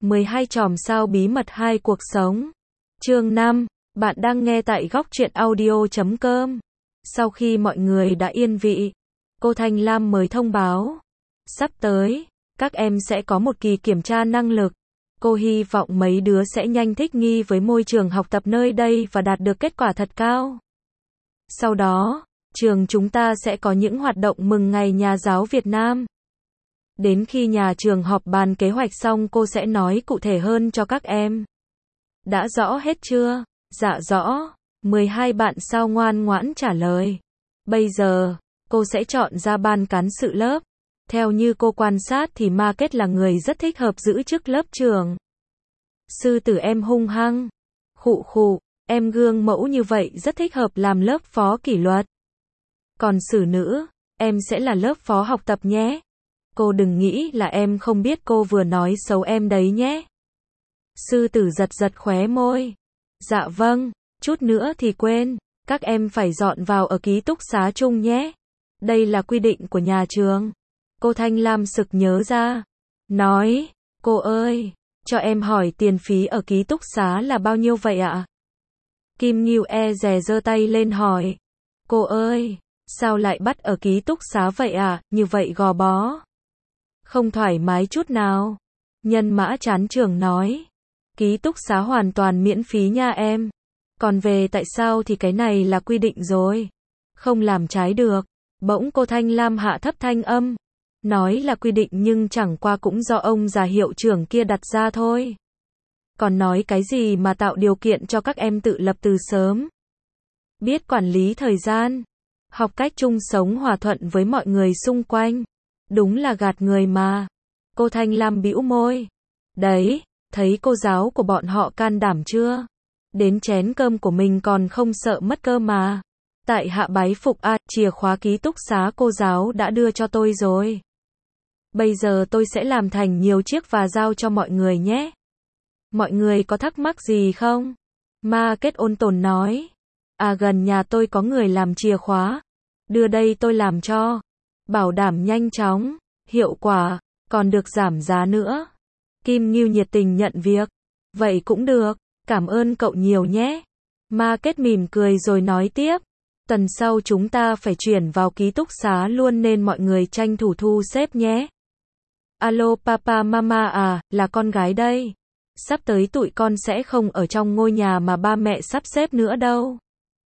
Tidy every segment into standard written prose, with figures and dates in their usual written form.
12 chòm sao bí mật 2 cuộc sống. Chương 5, bạn đang nghe tại góc truyện audio.com. Sau khi mọi người đã yên vị, cô Thanh Lam mới thông báo. Sắp tới, các em sẽ có một kỳ kiểm tra năng lực. Cô hy vọng mấy đứa sẽ nhanh thích nghi với môi trường học tập nơi đây và đạt được kết quả thật cao. Sau đó, trường chúng ta sẽ có những hoạt động mừng ngày Nhà giáo Việt Nam. Đến khi nhà trường họp bàn kế hoạch xong cô sẽ nói cụ thể hơn cho các em. Đã rõ hết chưa? Dạ rõ. 12 bạn sao ngoan ngoãn trả lời. Bây giờ, cô sẽ chọn ra ban cán sự lớp. Theo như cô quan sát thì Market là người rất thích hợp giữ chức lớp trưởng. Sư tử em hung hăng. Khụ khụ, em gương mẫu như vậy rất thích hợp làm lớp phó kỷ luật. Còn Sử nữ, em sẽ là lớp phó học tập nhé. Cô đừng nghĩ là em không biết cô vừa nói xấu em đấy nhé. Sư tử giật giật khóe môi. Dạ vâng, chút nữa thì quên, các em phải dọn vào ở ký túc xá chung nhé. Đây là quy định của nhà trường. Cô Thanh Lam sực nhớ ra. Nói, cô ơi, cho em hỏi tiền phí ở ký túc xá là bao nhiêu vậy ạ? Kim Ngưu dè giơ tay lên hỏi. Cô ơi, sao lại bắt ở ký túc xá vậy ạ? Như vậy gò bó. Không thoải mái chút nào. Nhân Mã chán trường nói. Ký túc xá hoàn toàn miễn phí nha em. Còn về tại sao thì cái này là quy định rồi. Không làm trái được. Bỗng cô Thanh Lam hạ thấp thanh âm. Nói là quy định nhưng chẳng qua cũng do ông già hiệu trưởng kia đặt ra thôi. Còn nói cái gì mà tạo điều kiện cho các em tự lập từ sớm. Biết quản lý thời gian. Học cách chung sống hòa thuận với mọi người xung quanh. Đúng là gạt người mà. Cô Thanh Lam bĩu môi. Đấy, thấy cô giáo của bọn họ can đảm chưa? Đến chén cơm của mình còn không sợ mất cơm mà. Tại hạ bái phục chìa khóa ký túc xá cô giáo đã đưa cho tôi rồi. Bây giờ tôi sẽ làm thành nhiều chiếc và giao cho mọi người nhé. Mọi người có thắc mắc gì không? Market ôn tồn nói. Gần nhà tôi có người làm chìa khóa. Đưa đây tôi làm cho. Bảo đảm nhanh chóng, hiệu quả, còn được giảm giá nữa. Kim Ngưu nhiệt tình nhận việc. Vậy cũng được, cảm ơn cậu nhiều nhé. Market mỉm cười rồi nói tiếp. Tuần sau chúng ta phải chuyển vào ký túc xá luôn nên mọi người tranh thủ thu xếp nhé. Alo papa mama là con gái đây. Sắp tới tụi con sẽ không ở trong ngôi nhà mà ba mẹ sắp xếp nữa đâu.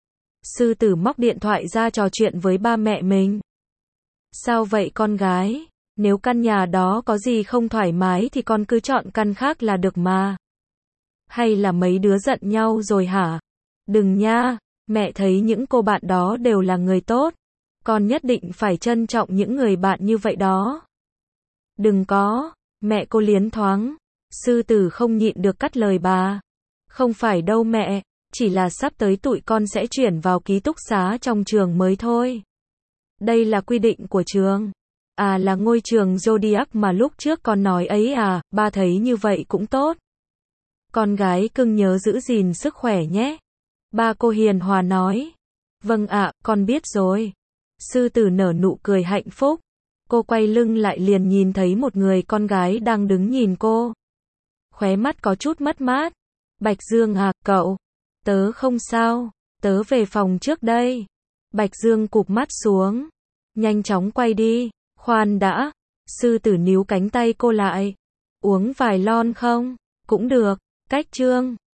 Sư tử móc điện thoại ra trò chuyện với ba mẹ mình. Sao vậy con gái? Nếu căn nhà đó có gì không thoải mái thì con cứ chọn căn khác là được mà. Hay là mấy đứa giận nhau rồi hả? Đừng nha, mẹ thấy những cô bạn đó đều là người tốt. Con nhất định phải trân trọng những người bạn như vậy đó. Đừng có, mẹ cô liến thoáng. Sư tử không nhịn được cắt lời bà. Không phải đâu mẹ, chỉ là sắp tới tụi con sẽ chuyển vào ký túc xá trong trường mới thôi. Đây là quy định của trường. Là ngôi trường Zodiac mà lúc trước con nói ấy ba thấy như vậy cũng tốt. Con gái cưng nhớ giữ gìn sức khỏe nhé. Ba cô hiền hòa nói. Vâng ạ, con biết rồi. Sư tử nở nụ cười hạnh phúc. Cô quay lưng lại liền nhìn thấy một người con gái đang đứng nhìn cô. Khóe mắt có chút mất mát. Bạch Dương cậu. Tớ không sao, tớ về phòng trước đây. Bạch Dương cụp mắt xuống. Nhanh chóng quay đi. Khoan đã. Sư tử níu cánh tay cô lại. Uống vài lon không? Cũng được. Cách Trương.